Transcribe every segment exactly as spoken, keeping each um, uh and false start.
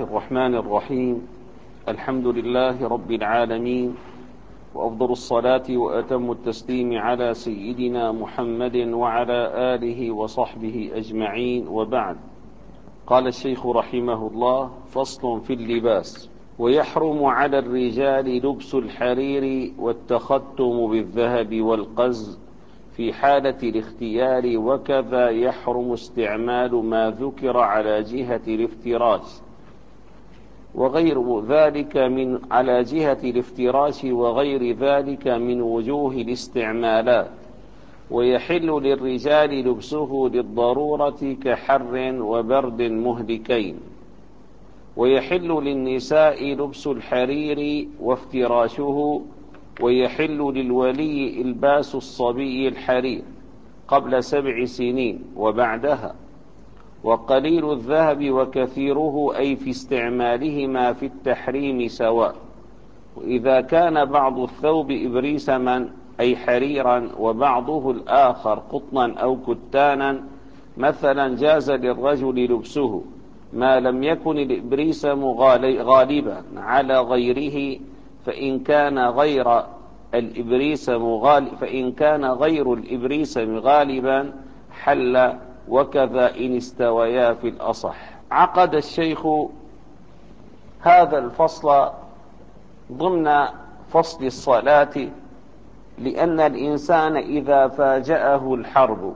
الرحمن الرحيم. الحمد لله رب العالمين، وأفضل الصلاة وأتم التسليم على سيدنا محمد وعلى آله وصحبه أجمعين، وبعد. قال الشيخ رحمه الله: فصل في اللباس. ويحرم على الرجال لبس الحرير والتختم بالذهب والقز في حالة الاختيار، وكذا يحرم استعمال ما ذكر على جهة الافتراش وغير ذلك من على جهة الافتراش وغير ذلك من وجوه الاستعمالات. ويحل للرجال لبسه للضرورة كحر وبرد مهلكين. ويحل للنساء لبس الحرير وافتراشه. ويحل للولي إلباس الصبي الحرير قبل سبع سنين وبعدها. وقليل الذهب وكثيره أي في استعمالهما في التحريم سواء. وإذا كان بعض الثوب إبريسما أي حريرا وبعضه الآخر قطنا أو كتانا مثلا جاز للرجل لبسه ما لم يكن الإبريسم غالبا على غيره، فإن كان غير الإبريسم غالب فإن كان غير الإبريسم غالبا حل، وكذا إن استويا في الأصح. عقد الشيخ هذا الفصل ضمن فصل الصلاة، لأن الإنسان إذا فاجأه الحرب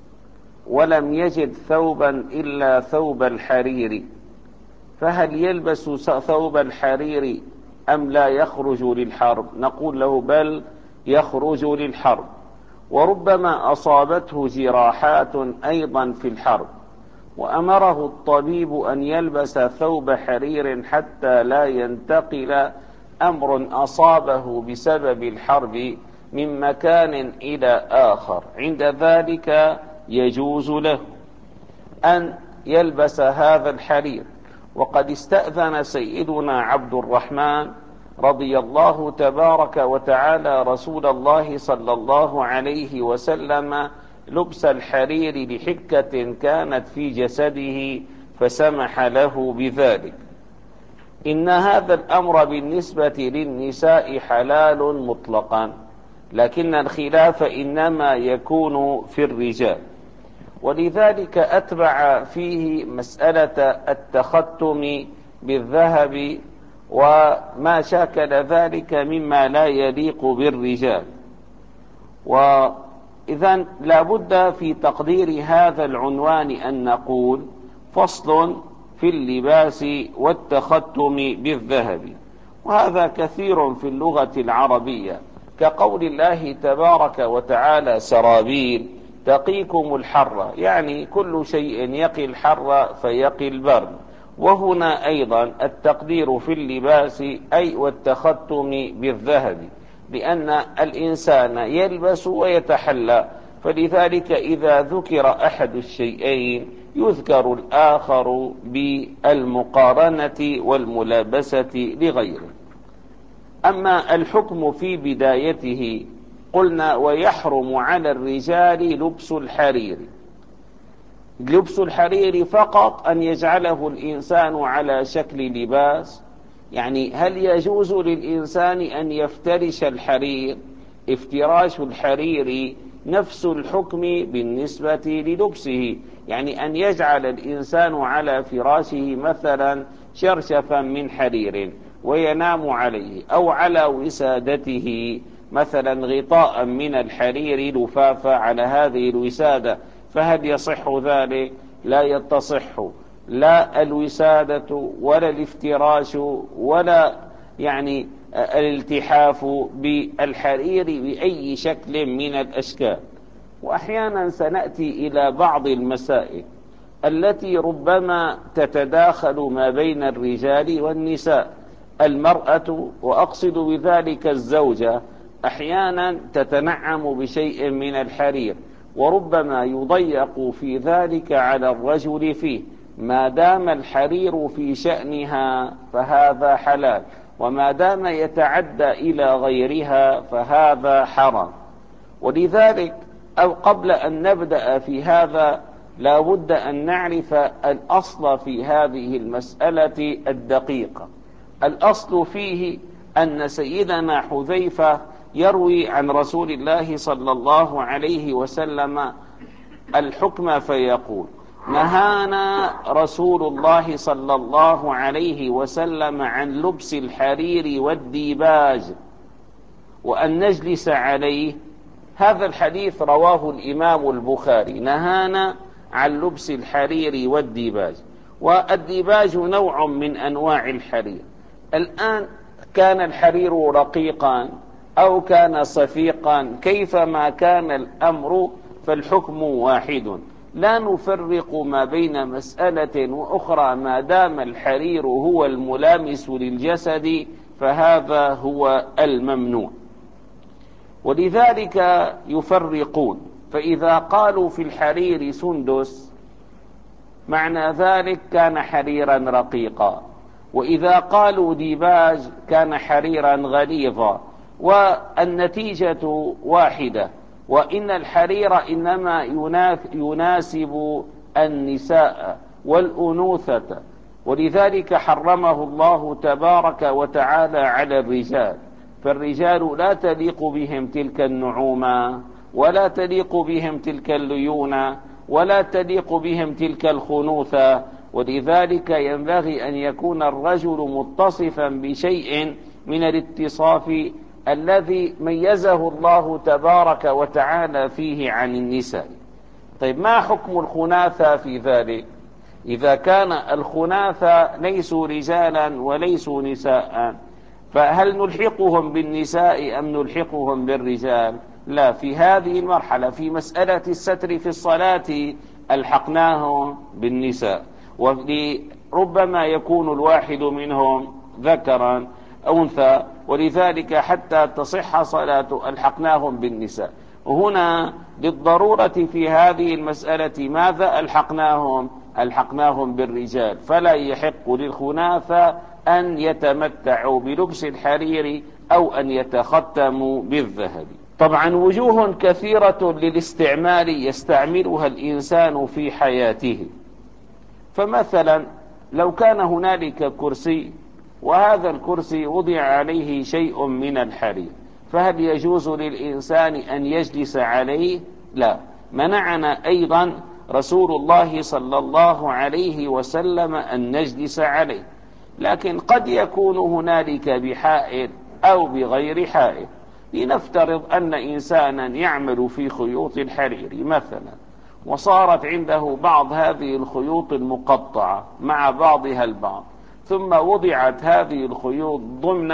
ولم يجد ثوبا إلا ثوب الحرير، فهل يلبس ثوب الحرير أم لا يخرج للحرب؟ نقول له بل يخرج للحرب، وربما أصابته جراحات أيضا في الحرب، وأمره الطبيب أن يلبس ثوب حرير حتى لا ينتقل أمر أصابه بسبب الحرب من مكان إلى آخر. عند ذلك يجوز له أن يلبس هذا الحرير. وقد استأذن سيدنا عبد الرحمن رضي الله تبارك وتعالى رسول الله صلى الله عليه وسلم لبس الحرير لحكة كانت في جسده فسمح له بذلك. إن هذا الأمر بالنسبة للنساء حلال مطلقا، لكن الخلاف إنما يكون في الرجال، ولذلك أتبع فيه مسألة التختم بالذهب وما شاكل ذلك مما لا يليق بالرجال. وإذن لابد في تقدير هذا العنوان أن نقول: فصل في اللباس والتختم بالذهب. وهذا كثير في اللغة العربية، كقول الله تبارك وتعالى: سرابيل تقيكم الحر، يعني كل شيء يقي الحر فيقي البرد. وهنا أيضا التقدير في اللباس أي والتختم بالذهب، لأن الإنسان يلبس ويتحلى، فلذلك إذا ذكر أحد الشيئين يذكر الآخر بالمقارنة والملابسة لغيره. أما الحكم في بدايته قلنا: ويحرم على الرجال لبس الحرير. لبس الحرير فقط أن يجعله الإنسان على شكل لباس، يعني هل يجوز للإنسان أن يفترش الحرير؟ افتراش الحرير نفس الحكم بالنسبة للبسه، يعني أن يجعل الإنسان على فراشه مثلا شرشفا من حرير وينام عليه، أو على وسادته مثلا غطاء من الحرير لفافة على هذه الوسادة، فهل يصح ذلك؟ لا يتصح، لا الوسادة ولا الافتراش ولا يعني الالتحاف بالحرير بأي شكل من الأشكال. وأحيانا سنأتي إلى بعض المسائل التي ربما تتداخل ما بين الرجال والنساء. المرأة، وأقصد بذلك الزوجة، أحيانا تتنعم بشيء من الحرير، وربما يضيق في ذلك على الرجل فيه. ما دام الحرير في شأنها فهذا حلال، وما دام يتعدى إلى غيرها فهذا حرام. ولذلك أو قبل أن نبدأ في هذا لا بد أن نعرف الأصل في هذه المسألة الدقيقة. الأصل فيه أن سيدنا حذيفة يروي عن رسول الله صلى الله عليه وسلم الحكم فيقول: نهانا رسول الله صلى الله عليه وسلم عن لبس الحرير والديباج وأن نجلس عليه. هذا الحديث رواه الإمام البخاري. نهانا عن لبس الحرير والديباج، والديباج نوع من أنواع الحرير. الآن كان الحرير رقيقا أو كان صفيقا، كيفما كان الأمر فالحكم واحد، لا نفرق ما بين مسألة وأخرى ما دام الحرير هو الملامس للجسد فهذا هو الممنوع. ولذلك يفرقون، فإذا قالوا في الحرير سندس معنى ذلك كان حريرا رقيقا، وإذا قالوا ديباج كان حريرا غليظا، والنتيجة واحدة، وإن الحرير إنما يناسب النساء والأنوثة، ولذلك حرمه الله تبارك وتعالى على الرجال، فالرجال لا تليق بهم تلك النعومة، ولا تليق بهم تلك الليونة، ولا تليق بهم تلك الخنوثة، ولذلك ينبغي أن يكون الرجل متصفا بشيء من الاتصاف الذي ميزه الله تبارك وتعالى فيه عن النساء. طيب، ما حكم الخناثة في ذلك؟ إذا كان الخناثة ليسوا رجالا وليسوا نساء، فهل نلحقهم بالنساء أم نلحقهم بالرجال؟ لا، في هذه المرحلة في مسألة الستر في الصلاة ألحقناهم بالنساء، وربما يكون الواحد منهم ذكرا أو أنثى، ولذلك حتى تصح صلاة ألحقناهم بالنساء. هنا للضرورة في هذه المسألة ماذا ألحقناهم؟ ألحقناهم بالرجال، فلا يحق للخناثة أن يتمتعوا بلبس الحرير أو أن يتختموا بالذهب. طبعا وجوه كثيرة للاستعمال يستعملها الإنسان في حياته، فمثلا لو كان هنالك كرسي وهذا الكرسي وضع عليه شيء من الحرير، فهل يجوز للإنسان أن يجلس عليه؟ لا، منعنا أيضا رسول الله صلى الله عليه وسلم أن نجلس عليه. لكن قد يكون هنالك بحائل أو بغير حائل. لنفترض أن إنسانا يعمل في خيوط الحرير مثلا، وصارت عنده بعض هذه الخيوط المقطعة مع بعضها البعض، ثم وضعت هذه الخيوط ضمن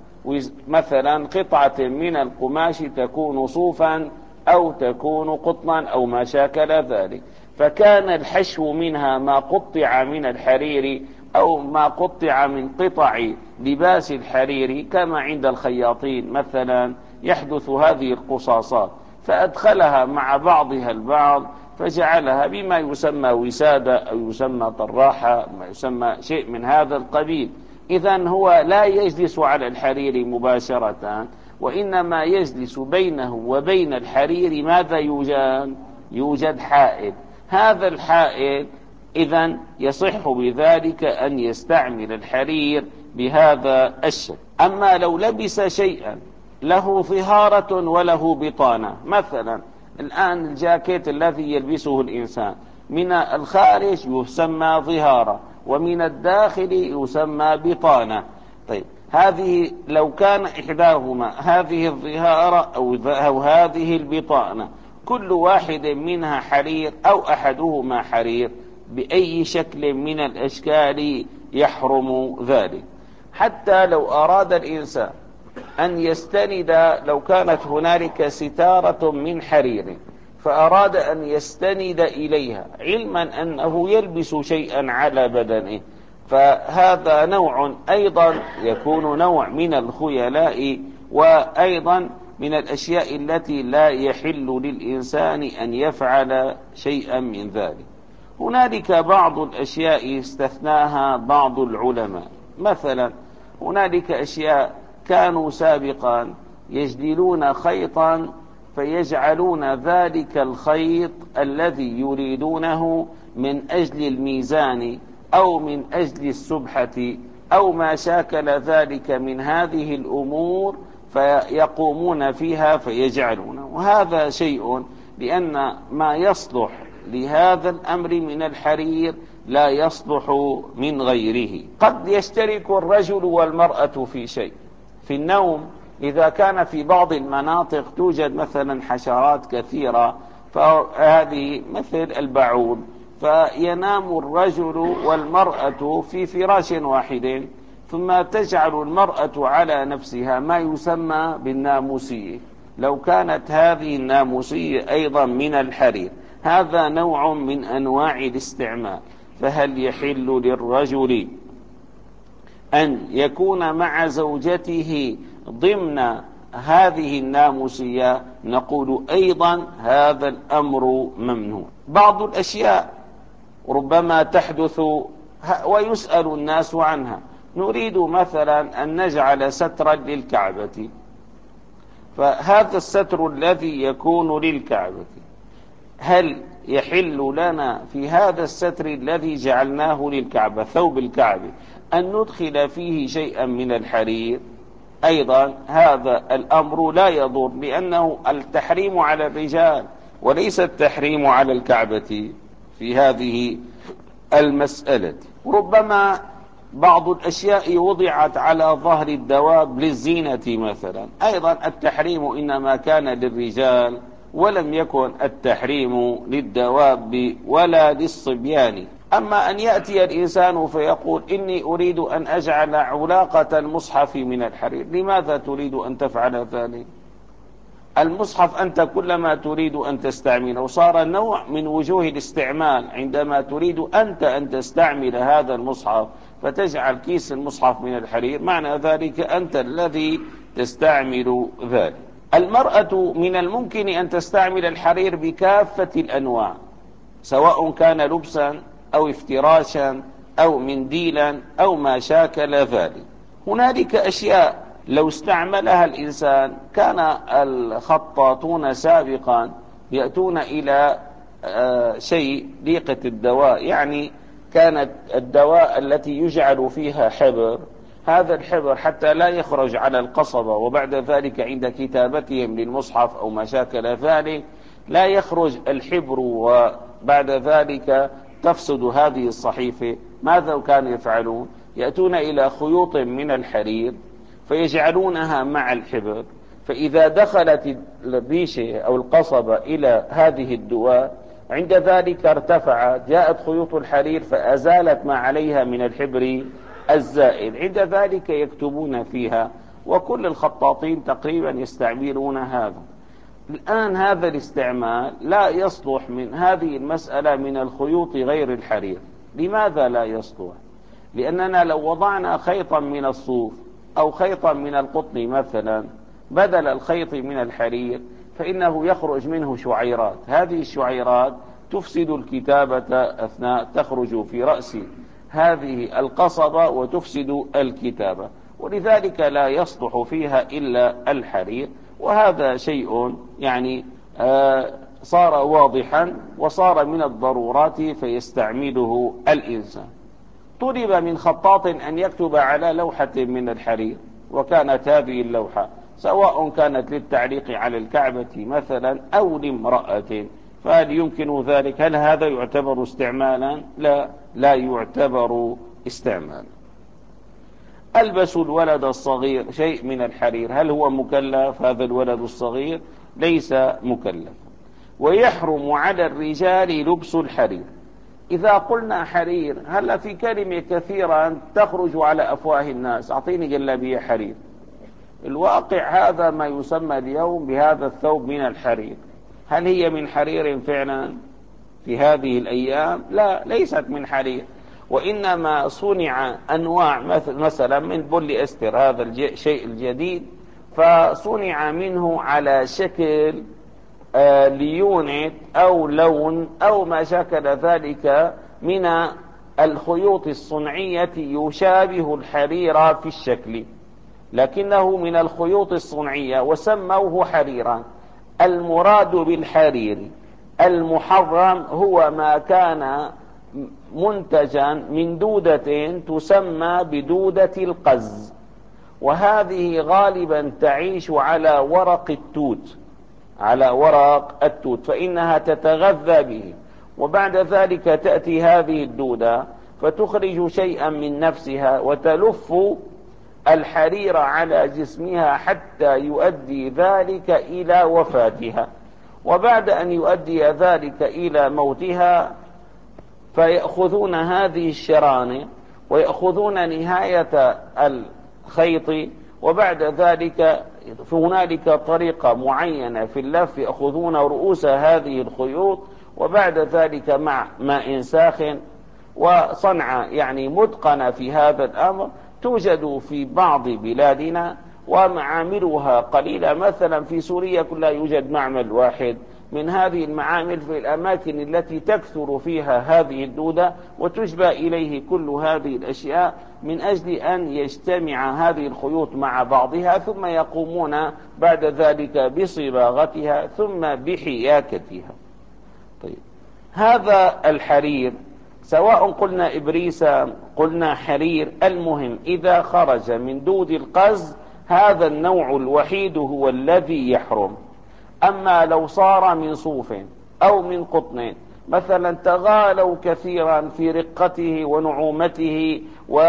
مثلا قطعة من القماش تكون صوفا أو تكون قطنا أو ما شاكل ذلك، فكان الحشو منها ما قطع من الحرير أو ما قطع من قطع لباس الحرير، كما عند الخياطين مثلا يحدث هذه القصاصات، فأدخلها مع بعضها البعض فجعلها بما يسمى وسادة أو يسمى طراحة، ما يسمى شيء من هذا القبيل. إذن هو لا يجلس على الحرير مباشرة، وإنما يجلس بينه وبين الحرير ماذا يوجد؟ يوجد حائل. هذا الحائل إذن يصح بذلك أن يستعمل الحرير بهذا الشكل. أما لو لبس شيئا له ظهارة وله بطانة، مثلا الآن الجاكيت الذي يلبسه الإنسان من الخارج يسمى ظهارة، ومن الداخل يسمى بطانة. طيب، هذه لو كان إحداهما هذه الظهارة أو هذه البطانة كل واحد منها حرير أو أحدهما حرير، بأي شكل من الأشكال يحرم ذلك. حتى لو أراد الإنسان أن يستند، لو كانت هنالك ستارة من حرير فأراد أن يستند إليها علما أنه يلبس شيئا على بدنه، فهذا نوع أيضا يكون نوع من الخيلاء، وأيضا من الأشياء التي لا يحل للإنسان أن يفعل شيئا من ذلك. هنالك بعض الأشياء استثناها بعض العلماء، مثلا هنالك أشياء كانوا سابقا يجدلون خيطا فيجعلون ذلك الخيط الذي يريدونه من أجل الميزان أو من أجل السبحة أو ما شاكل ذلك من هذه الأمور، فيقومون فيها فيجعلونه. وهذا شيء، لأن ما يصلح لهذا الأمر من الحرير لا يصلح من غيره. قد يشترك الرجل والمرأة في شيء، في النوم. إذا كان في بعض المناطق توجد مثلا حشرات كثيرة، فهذه مثل البعوض، فينام الرجل والمرأة في فراش واحد، ثم تجعل المرأة على نفسها ما يسمى بالناموسية. لو كانت هذه الناموسية أيضا من الحرير، هذا نوع من أنواع الاستعمال. فهل يحل للرجل أن يكون مع زوجته ضمن هذه الناموسية؟ نقول أيضا هذا الأمر ممنوع. بعض الأشياء ربما تحدث ويسأل الناس عنها. نريد مثلا أن نجعل سترا للكعبة، فهذا الستر الذي يكون للكعبة، هل يحل لنا في هذا الستر الذي جعلناه للكعبة، ثوب الكعبة، أن ندخل فيه شيئا من الحرير؟ أيضا هذا الأمر لا يضر، لأنه التحريم على الرجال وليس التحريم على الكعبة في هذه المسألة. ربما بعض الأشياء وضعت على ظهر الدواب للزينة مثلا، أيضا التحريم إنما كان للرجال ولم يكن التحريم للدواب ولا للصبيان. أما أن يأتي الإنسان فيقول إني أريد أن أجعل علاقة المصحف من الحرير، لماذا تريد أن تفعل ذلك؟ المصحف أنت كلما تريد أن تستعمله صار نوع من وجوه الاستعمال. عندما تريد أنت أن تستعمل هذا المصحف فتجعل كيس المصحف من الحرير، معنى ذلك أنت الذي تستعمل ذلك. المرأة من الممكن أن تستعمل الحرير بكافة الأنواع، سواء كان لبسا أو افتراشا أو منديلا أو ما شاكل ذلك. هنالك أشياء لو استعملها الإنسان، كان الخطاطون سابقا يأتون إلى شيء ليقة الدواء، يعني كانت الدواء التي يجعل فيها حبر، هذا الحبر حتى لا يخرج على القصبة، وبعد ذلك عند كتابتهم للمصحف أو ما شاكل ذلك لا يخرج الحبر، وبعد ذلك تفسد هذه الصحيفة. ماذا كانوا يفعلون؟ يأتون إلى خيوط من الحرير فيجعلونها مع الحبر، فإذا دخلت الريشة أو القصبة إلى هذه الدواء عند ذلك ارتفعت، جاءت خيوط الحرير فأزالت ما عليها من الحبر الزائد، عند ذلك يكتبون فيها. وكل الخطاطين تقريبا يستعملون هذا. الآن هذا الاستعمال لا يصلح من هذه المسألة من الخيوط غير الحرير. لماذا لا يصلح؟ لأننا لو وضعنا خيطا من الصوف أو خيطا من القطن مثلا بدل الخيط من الحرير، فإنه يخرج منه شعيرات، هذه الشعيرات تفسد الكتابة أثناء تخرج في رأس هذه القصبة وتفسد الكتابة، ولذلك لا يصلح فيها إلا الحرير. وهذا شيء يعني آه صار واضحا وصار من الضرورات فيستعمله الإنسان. طلب من خطاط أن يكتب على لوحة من الحرير، وكانت هذه اللوحة سواء كانت للتعليق على الكعبة مثلا أو لامرأة، فهل يمكن ذلك؟ هل هذا يعتبر استعمالا؟ لا، لا يعتبر استعمالا. ألبس الولد الصغير شيء من الحرير، هل هو مكلف؟ هذا الولد الصغير ليس مكلف. ويحرم على الرجال لبس الحرير. إذا قلنا حرير، هل في كلمة كثيرة تخرج على أفواه الناس، أعطيني جلابية حرير. الواقع هذا ما يسمى اليوم بهذا الثوب من الحرير، هل هي من حرير فعلا في هذه الأيام؟ لا، ليست من حرير، وإنما صنع أنواع مثلا من بولي أستر، هذا الشيء الجديد، فصنع منه على شكل آه ليونت أو لون أو ما شاكل ذلك من الخيوط الصنعية يشابه الحرير في الشكل، لكنه من الخيوط الصنعية وسموه حريرا. المراد بالحرير المحرم هو ما كان منتجا من دودة تسمى بدودة القز، وهذه غالبا تعيش على ورق التوت، على ورق التوت، فإنها تتغذى به، وبعد ذلك تأتي هذه الدودة فتخرج شيئا من نفسها وتلف الحرير على جسمها حتى يؤدي ذلك إلى وفاتها. وبعد أن يؤدي ذلك إلى موتها فيأخذون هذه الشراني ويأخذون نهاية الخيط، وبعد ذلك هنالك طريقة معينة في اللف، يأخذون رؤوس هذه الخيوط، وبعد ذلك مع ماء ساخن وصنعة يعني متقنة في هذا الأمر توجد في بعض بلادنا ومعاملها قليلة. مثلا في سوريا لا يوجد معمل واحد من هذه المعامل في الأماكن التي تكثر فيها هذه الدودة وتشبه إليه كل هذه الأشياء، من أجل أن يجتمع هذه الخيوط مع بعضها، ثم يقومون بعد ذلك بصباغتها ثم بحياكتها. طيب، هذا الحرير سواء قلنا إبريسة قلنا حرير، المهم إذا خرج من دود القز هذا النوع الوحيد هو الذي يحرم. أما لو صار من صوف أو من قطن مثلا تغالوا كثيرا في رقته ونعومته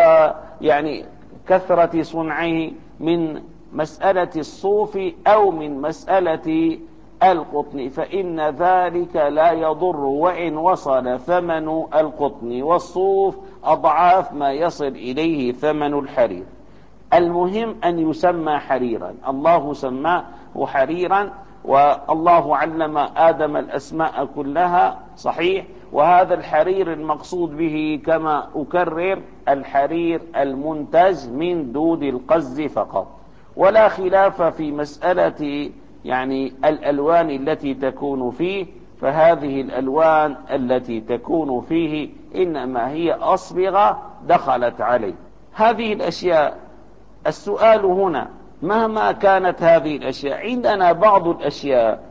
ويعني كثرة صنعه من مسألة الصوف أو من مسألة القطن، فإن ذلك لا يضر، وإن وصل ثمن القطن والصوف أضعاف ما يصل إليه ثمن الحرير. المهم أن يسمى حريرا، الله سماه حريرا، والله علم آدم الأسماء كلها صحيح. وهذا الحرير المقصود به كما أكرر الحرير المنتج من دود القز فقط، ولا خلاف في مسألة يعني الألوان التي تكون فيه، فهذه الألوان التي تكون فيه إنما هي أصبغة دخلت عليه. هذه الأشياء السؤال هنا مهما كانت هذه الأشياء، عندنا بعض الأشياء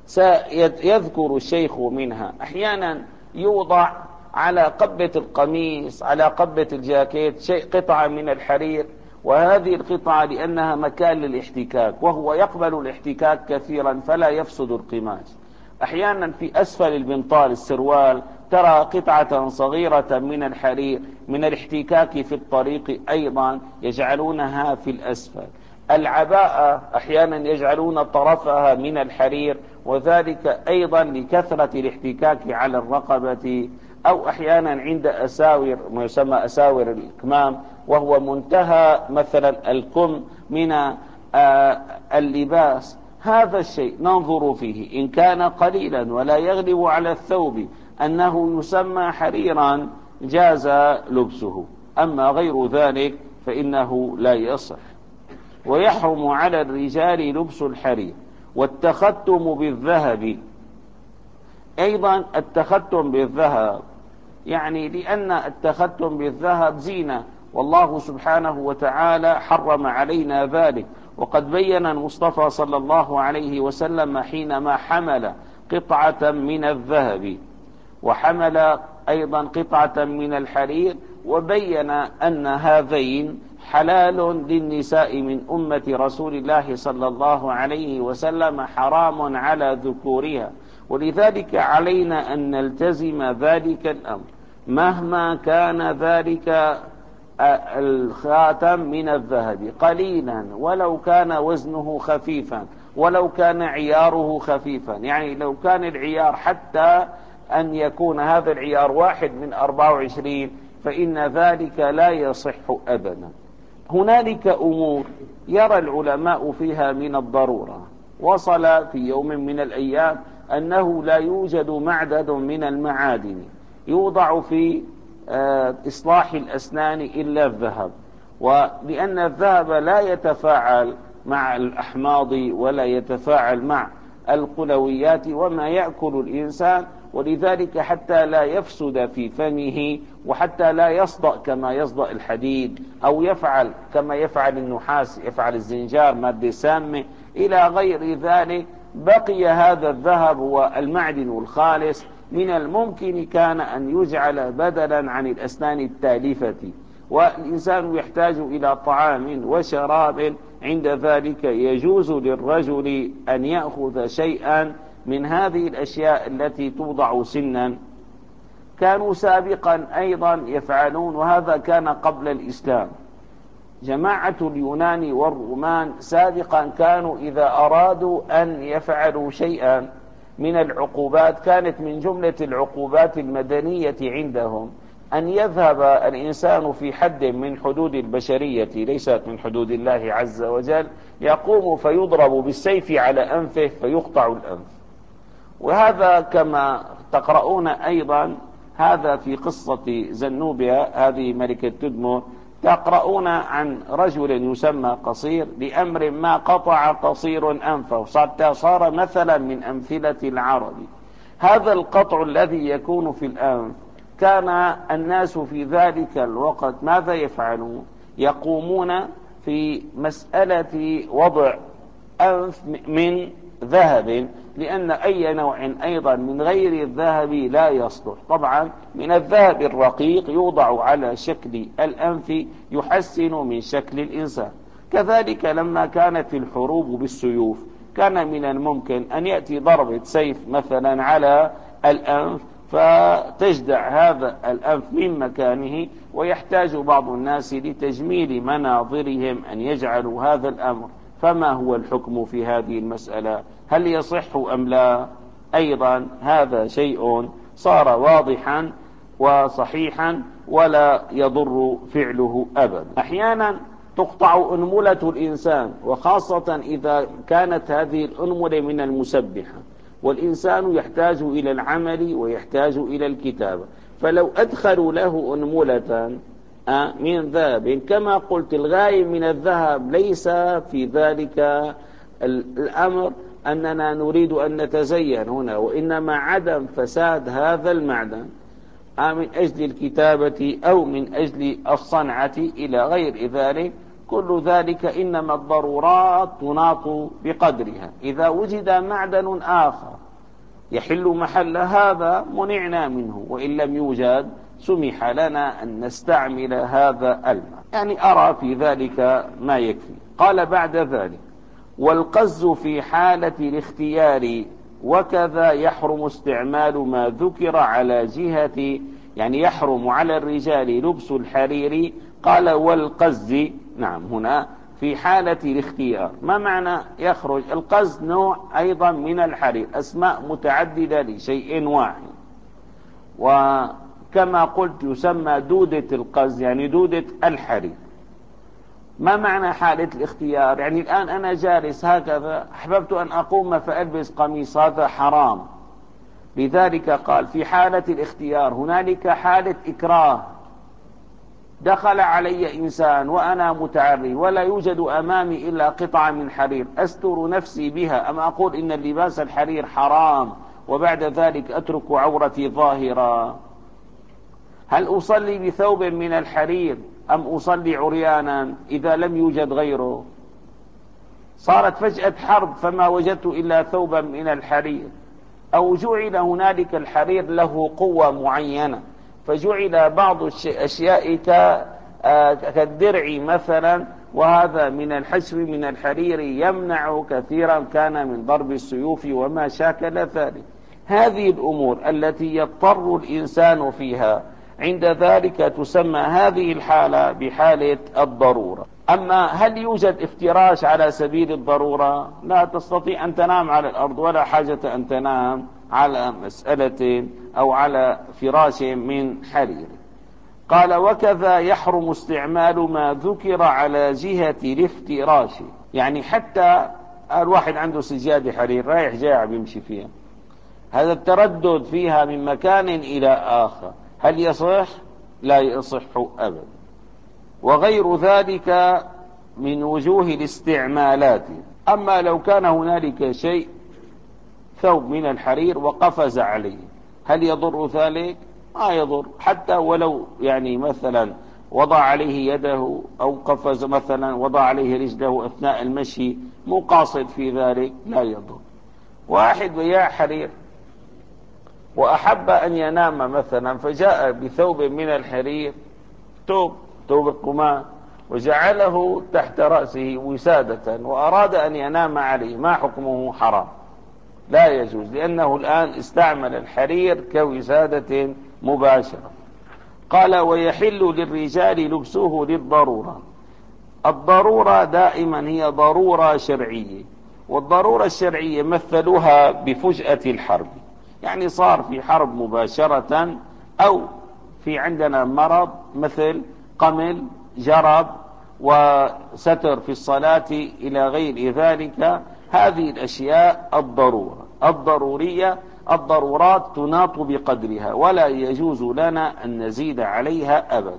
سيذكر الشيخ منها، أحيانا يوضع على قبة القميص على قبة الجاكيت شيء قطعة من الحرير، وهذه القطعة لأنها مكان للاحتكاك وهو يقبل الاحتكاك كثيرا فلا يفسد القماش. أحيانا في أسفل البنطال السروال ترى قطعة صغيرة من الحرير من الاحتكاك في الطريق أيضا يجعلونها في الأسفل. العباءة أحيانا يجعلون طرفها من الحرير، وذلك أيضا لكثرة الاحتكاك على الرقبة، أو أحيانا عند أساور ما يسمى أساور الكمام وهو منتهى مثلا الكم من اللباس. هذا الشيء ننظر فيه إن كان قليلا ولا يغلب على الثوب أنه يسمى حريرا جاز لبسه، أما غير ذلك فإنه لا يصح. ويحرم على الرجال لبس الحرير والتختم بالذهب. أيضا التختم بالذهب يعني لأن التختم بالذهب زينة، والله سبحانه وتعالى حرم علينا ذلك، وقد بين المصطفى صلى الله عليه وسلم حينما حمل قطعة من الذهب وحمل أيضا قطعة من الحرير، وبين أن هذين حلال للنساء من أمة رسول الله صلى الله عليه وسلم حرام على ذكورها، ولذلك علينا أن نلتزم ذلك الأمر مهما كان ذلك الخاتم من الذهب قليلا، ولو كان وزنه خفيفا، ولو كان عياره خفيفا، يعني لو كان العيار حتى أن يكون هذا العيار واحد من أربعة وعشرين فإن ذلك لا يصح أبدا. هنالك أمور يرى العلماء فيها من الضرورة. وصل في يوم من الأيام أنه لا يوجد معدن من المعادن يوضع في إصلاح الأسنان إلا الذهب، ولأن الذهب لا يتفاعل مع الأحماض ولا يتفاعل مع القلويات وما يأكل الإنسان، ولذلك حتى لا يفسد في فمه وحتى لا يصدأ كما يصدأ الحديد أو يفعل كما يفعل النحاس، يفعل الزنجار مادة سامة إلى غير ذلك، بقي هذا الذهب والمعدن الخالص من الممكن كان أن يجعل بدلا عن الأسنان التالفة، والإنسان يحتاج إلى طعام وشراب، عند ذلك يجوز للرجل أن يأخذ شيئا من هذه الأشياء التي توضع سنا. كانوا سابقا أيضا يفعلون، وهذا كان قبل الإسلام. جماعة اليونان والرومان سابقا كانوا إذا أرادوا أن يفعلوا شيئا من العقوبات، كانت من جملة العقوبات المدنية عندهم أن يذهب الإنسان في حد من حدود البشرية ليست من حدود الله عز وجل، يقوم فيضرب بالسيف على أنفه فيقطع الأنف. وهذا كما تقرؤون أيضا هذا في قصة زنوبيا هذه ملكة تدمر، تقرؤون عن رجل يسمى قصير لأمر ما قطع قصير أنفه، صار مثلا من أمثلة العرب. هذا القطع الذي يكون في الأنف كان الناس في ذلك الوقت ماذا يفعلون؟ يقومون في مسألة وضع أنف من ذهب، لأن أي نوع أيضا من غير الذهب لا يصلح. طبعا من الذهب الرقيق يوضع على شكل الأنف يحسن من شكل الإنسان. كذلك لما كانت الحروب بالسيوف كان من الممكن أن يأتي ضربة سيف مثلا على الأنف فتجدع هذا الأنف من مكانه، ويحتاج بعض الناس لتجميل مناظرهم أن يجعلوا هذا الأمر. فما هو الحكم في هذه المسألة؟ هل يصح أم لا؟ أيضا هذا شيء صار واضحا وصحيحا ولا يضر فعله أبدا. أحيانا تقطع أنملة الإنسان، وخاصة إذا كانت هذه الأنملة من المسبحة، والإنسان يحتاج إلى العمل ويحتاج إلى الكتابة، فلو أدخلوا له أنملة من ذهب كما قلت، الغاية من الذهب ليس في ذلك الأمر أننا نريد أن نتزين هنا، وإنما عدم فساد هذا المعدن من أجل الكتابة أو من أجل الصنعة إلى غير ذلك. كل ذلك إنما الضرورات تناط بقدرها. إذا وجد معدن آخر يحل محل هذا منعنا منه، وإن لم يوجد سمح لنا أن نستعمل هذا الماء. يعني أرى في ذلك ما يكفي. قال بعد ذلك: والقز في حالة الاختيار وكذا يحرم استعمال ما ذكر على جهة، يعني يحرم على الرجال لبس الحرير. قال والقز، نعم هنا في حالة الاختيار. ما معنى يخرج؟ القز نوع أيضا من الحرير، أسماء متعددة لشيء واحد. وكما قلت يسمى دودة القز، يعني دودة الحرير. ما معنى حالة الاختيار؟ يعني الآن أنا جالس هكذا أحببت أن أقوم فألبس قميص، هذا حرام. لذلك قال في حالة الاختيار. هنالك حالة إكراه، دخل علي إنسان وأنا متعري ولا يوجد أمامي إلا قطعة من حرير، أستر نفسي بها أم أقول إن اللباس الحرير حرام وبعد ذلك أترك عورتي ظاهرة؟ هل أصلي بثوب من الحرير أم أصلي عريانا إذا لم يوجد غيره؟ صارت فجأة حرب فما وجدت إلا ثوبا من الحرير، أو جعل هنالك الحرير له قوة معينة فجعل بعض الأشياء كالدرع مثلا، وهذا من الحشو من الحرير يمنع كثيرا كان من ضرب السيوف وما شاكل ذلك. هذه الأمور التي يضطر الإنسان فيها عند ذلك تسمى هذه الحالة بحالة الضرورة. أما هل يوجد افتراش على سبيل الضرورة؟ لا تستطيع أن تنام على الأرض ولا حاجة أن تنام على مسألة أو على فراش من حرير. قال وكذا يحرم استعمال ما ذكر على جهة الافتراش، يعني حتى الواحد عنده سجادة حرير رايح جاي بيمشي فيها، هذا التردد فيها من مكان إلى آخر هل يصح؟ لا يصح أبدا. وغير ذلك من وجوه الاستعمالات. أما لو كان هنالك شيء ثوب من الحرير وقفز عليه هل يضر ذلك؟ ما يضر، حتى ولو يعني مثلا وضع عليه يده أو قفز مثلا وضع عليه رجله أثناء المشي مو قاصد في ذلك لا يضر. واحد وياه حرير وأحب أن ينام مثلا، فجاء بثوب من الحرير، ثوب ثوب القماش، وجعله تحت رأسه وسادة وأراد أن ينام عليه، ما حكمه؟ حرام، لا يجوز، لأنه الآن استعمل الحرير كوسادة مباشرة. قال: ويحل للرجال لبسه للضرورة. الضرورة دائما هي ضرورة شرعية، والضرورة الشرعية مثلوها بفجأة الحرب، يعني صار في حرب مباشرة، أو في عندنا مرض مثل قمل، جرب، وستر في الصلاة إلى غير ذلك. هذه الأشياء الضرورة الضرورية الضرورات تناط بقدرها، ولا يجوز لنا أن نزيد عليها أبدا.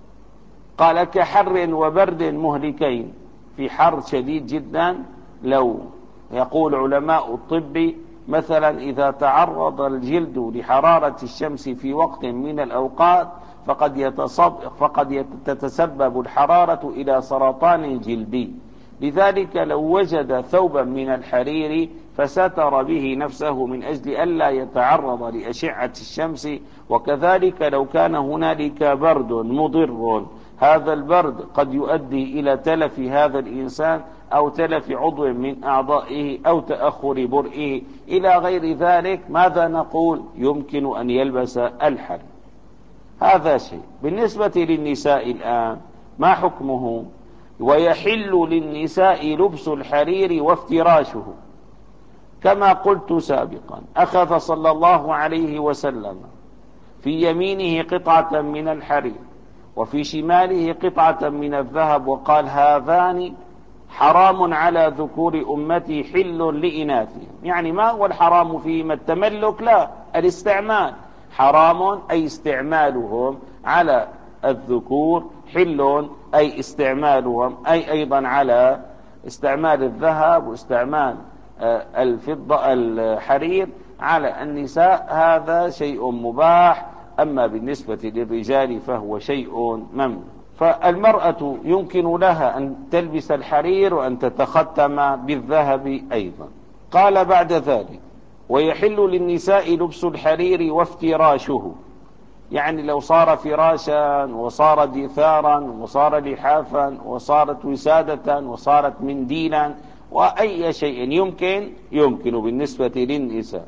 قال: كحر وبرد مهلكين. في حر شديد جدا، لو يقول علماء الطب مثلا إذا تعرض الجلد لحرارة الشمس في وقت من الأوقات فقد, يتصب فقد تتسبب الحرارة إلى سرطان جلدي، لذلك لو وجد ثوبا من الحرير فستر به نفسه من أجل ألا يتعرض لأشعة الشمس. وكذلك لو كان هنالك برد مضر، هذا البرد قد يؤدي إلى تلف هذا الإنسان أو تلف عضو من أعضائه أو تأخر برئه إلى غير ذلك، ماذا نقول؟ يمكن أن يلبس الحرير. هذا شيء. بالنسبة للنساء الآن ما حكمه؟ ويحل للنساء لبس الحرير وافتراشه. كما قلت سابقا، أخذ صلى الله عليه وسلم في يمينه قطعة من الحرير وفي شماله قطعة من الذهب، وقال: هذان حرام على ذكور أمتي حل لإناثهم. يعني ما هو الحرام فيهما التملك؟ لا، الاستعمال. حرام أي استعمالهم على الذكور، حل أي استعمالهم، أي أيضا على استعمال الذهب واستعمال الفضة الحرير على النساء، هذا شيء مباح. أما بالنسبة للرجال فهو شيء ممنوع. فالمرأة يمكن لها أن تلبس الحرير وأن تتختم بالذهب أيضا. قال بعد ذلك: ويحل للنساء لبس الحرير وافتراشه. يعني لو صار فراشا وصار دثارا وصار لحافا وصارت وسادة وصارت منديلا وأي شيء يمكن يمكن بالنسبة للنساء.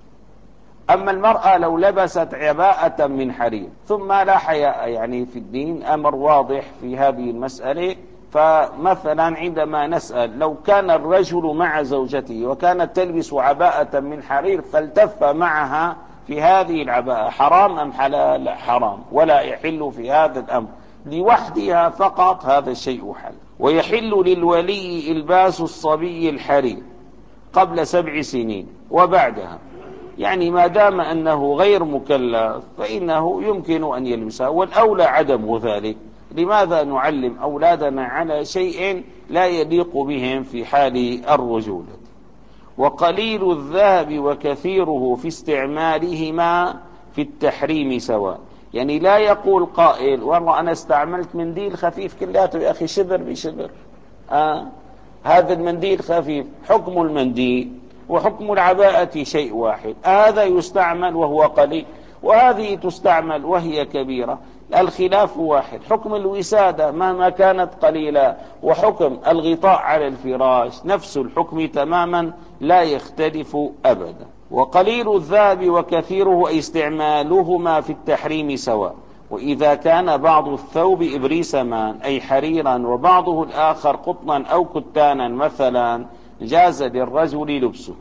أما المرأة لو لبست عباءة من حرير، ثم لا حياء يعني في الدين، أمر واضح في هذه المسألة. فمثلا عندما نسأل لو كان الرجل مع زوجته وكانت تلبس عباءة من حرير فالتف معها في هذه العباءة، حرام أم حلال؟ حرام، ولا يحل في هذا الأمر لوحدها فقط، هذا الشيء حل. ويحل للولي إلباس الصبي الحرير قبل سبع سنين وبعدها، يعني ما دام أنه غير مكلف فإنه يمكن أن يلبسها، والأولى عدم ذلك. لماذا نعلم أولادنا على شيء لا يليق بهم في حال الرجولة؟ وقليل الذهب وكثيره في استعمالهما في التحريم سواء. يعني لا يقول قائل: والله أنا استعملت منديل خفيف كلاته يا أخي شبر بشبر، آه هذا المنديل خفيف. حكم المنديل وحكم العباءة شيء واحد، هذا يستعمل وهو قليل وهذه تستعمل وهي كبيرة، الخلاف واحد. حكم الوسادة مهما كانت قليلة وحكم الغطاء على الفراش نفس الحكم تماما، لا يختلف أبدا. وقليل الذهب وكثيره أي استعمالهما في التحريم سواء. وإذا كان بعض الثوب إبريسمان أي حريرا وبعضه الآخر قطنا أو كتانا مثلا جاز للرجل لبسه.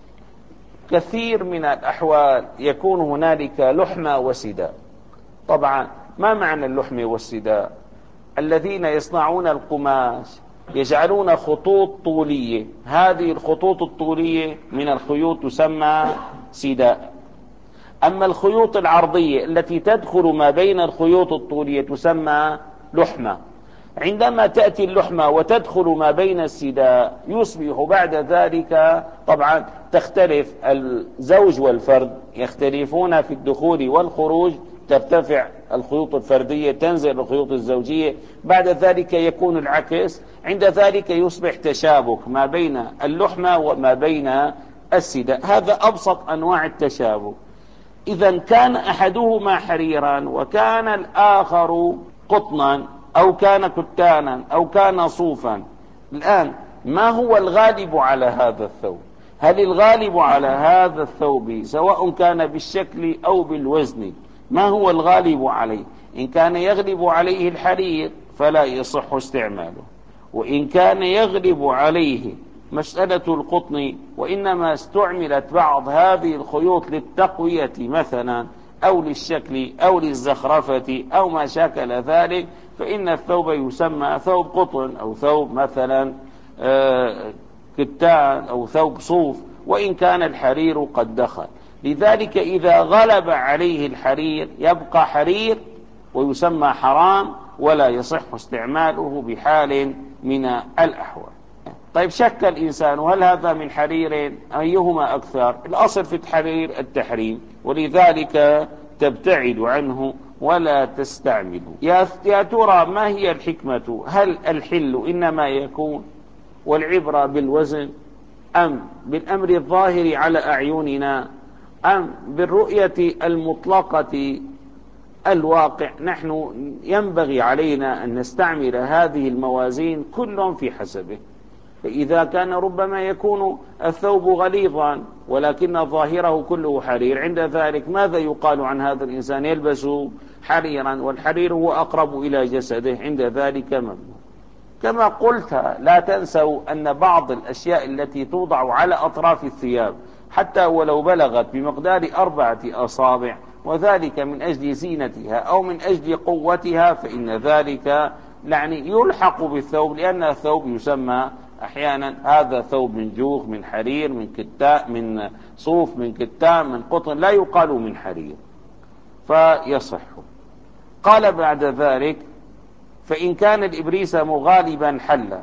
كثير من الأحوال يكون هنالك لحمة وسداء. طبعا ما معنى اللحم والسداء؟ الذين يصنعون القماش يجعلون خطوط طولية، هذه الخطوط الطولية من الخيوط تسمى سداء. أما الخيوط العرضية التي تدخل ما بين الخيوط الطولية تسمى لحمة. عندما تأتي اللحمة وتدخل ما بين السداء يصبح بعد ذلك، طبعا تختلف الزوج والفرد، يختلفون في الدخول والخروج، ترتفع الخيوط الفردية تنزل الخيوط الزوجية، بعد ذلك يكون العكس. عند ذلك يصبح تشابك ما بين اللحمة وما بين السداء. هذا أبسط أنواع التشابه. إذا كان أحدهما حريرا وكان الآخر قطنا أو كان كتانا أو كان صوفا، الآن ما هو الغالب على هذا الثوب؟ هل الغالب على هذا الثوب سواء كان بالشكل أو بالوزن ما هو الغالب عليه؟ إن كان يغلب عليه الحرير فلا يصح استعماله، وإن كان يغلب عليه مسألة القطن وإنما استعملت بعض هذه الخيوط للتقوية مثلا أو للشكل أو للزخرفة أو ما شاكل ذلك، فإن الثوب يسمى ثوب قطن أو ثوب مثلا آه كتان أو ثوب صوف، وإن كان الحرير قد دخل. لذلك إذا غلب عليه الحرير يبقى حرير ويسمى حرام ولا يصح استعماله بحال من الأحوال. طيب شك الإنسان هل هذا من حرير أيهما أكثر؟ الأصل في الحرير التحريم، ولذلك تبتعد عنه ولا تستعمله. يا ترى ما هي الحكمة؟ هل الحل إنما يكون والعبرة بالوزن، أم بالأمر الظاهر على أعيننا، أم بالرؤية المطلقة الواقع؟ نحن ينبغي علينا أن نستعمل هذه الموازين كل في حسبه. فإذا كان ربما يكون الثوب غليظا ولكن ظاهره كله حرير، عند ذلك ماذا يقال عن هذا الإنسان؟ يلبس حريرا والحرير هو أقرب إلى جسده، عند ذلك ممنوع. كما قلت لا تنسوا أن بعض الأشياء التي توضع على أطراف الثياب حتى ولو بلغت بمقدار أربعة أصابع وذلك من أجل زينتها أو من أجل قوتها فإن ذلك يعني يلحق بالثوب، لأن الثوب يسمى أحيانا هذا ثوب من جوخ، من حرير، من كتان، من صوف، من كتان، من قطن، لا يقال من حرير فيصح. قال بعد ذلك فإن كان الإبريس مغالبا حل.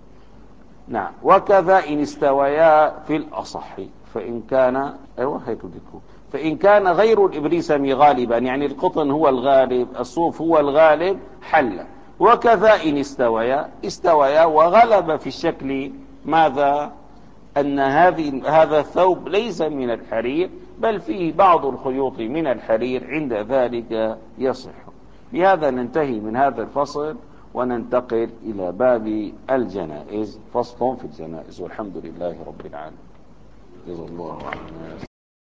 نعم، وكذا إن استويا في الأصح. فإن كان أيوة هيك بدكم فإن كان غير الإبريس غالبا، يعني القطن هو الغالب، الصوف هو الغالب، حل. وكذا إن استويا استويا وغلب في الشكل ماذا؟ أن هذه هذا الثوب ليس من الحرير بل فيه بعض الخيوط من الحرير، عند ذلك يصح. بهذا ننتهي من هذا الفصل وننتقل إلى باب الجنائز. فصل في الجنائز، والحمد لله رب العالمين. جزا الله عن الناس.